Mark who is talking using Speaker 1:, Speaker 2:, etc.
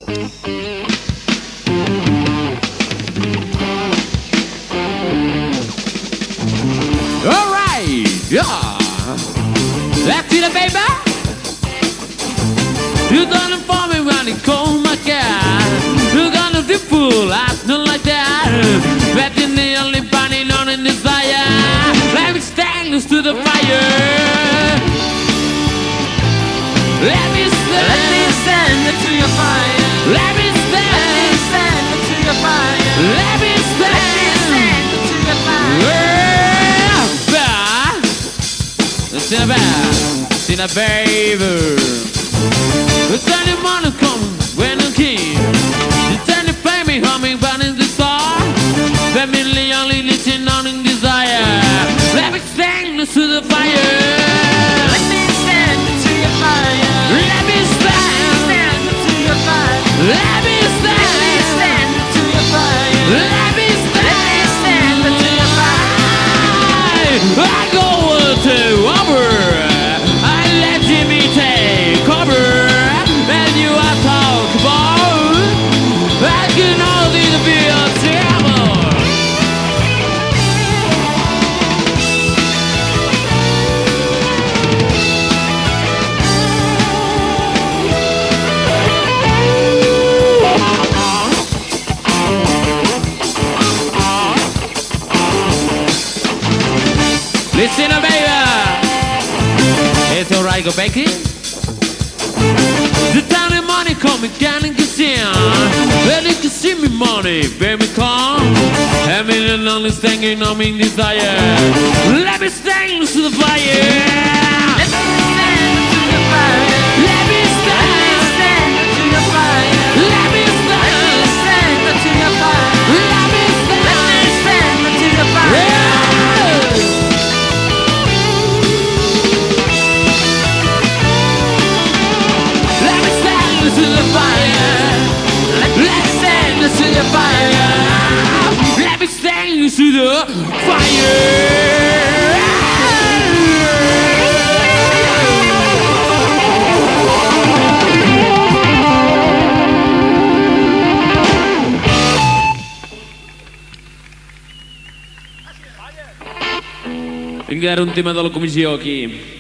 Speaker 1: Alright, yeah. Back to the baby. You done it for me when it cold, my God. You gonna be fool, acting like that. Betting the only burning on in desire. Let me stand next to the fire. Let me stand next to your fire. Let me stand next to your fire. Let me stand next to your fire. See that baby. The sunny morning comes when I'm king. The sunny flame me humming, burning the star. Family only listening on in desire. Let me stand next to the fire. Let me stand next to your fire. Let me stand next to your fire. Let me stand next to your fire. Let me stand next to your fire. I go to over. I let Jimmy take cover. And you are talk about. I can only be a devil. Listen up, baby. It's alright, go back in. The time and money coming down and get down. Well, you can see me money, baby, come. I mean, and only standing on me desire. Let me stand to the fire. Let me stand to the fire. Let me stand to your fire. Let me stand to your fire. Let me stand to your fire. To the fire, let me stand to the fire. Let me stand to the fire. Ringraziare un tema dalla Come Giochi.